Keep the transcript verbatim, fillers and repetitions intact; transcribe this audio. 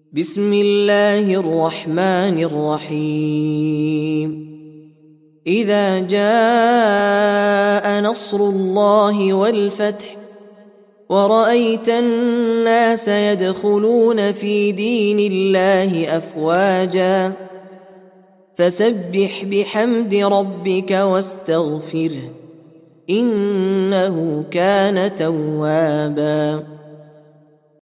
بسم الله الرحمن الرحيم إذا جاء نصر الله والفتح ورأيت الناس يدخلون في دين الله أفواجا فسبح بحمد ربك واستغفره إنه كان توابا.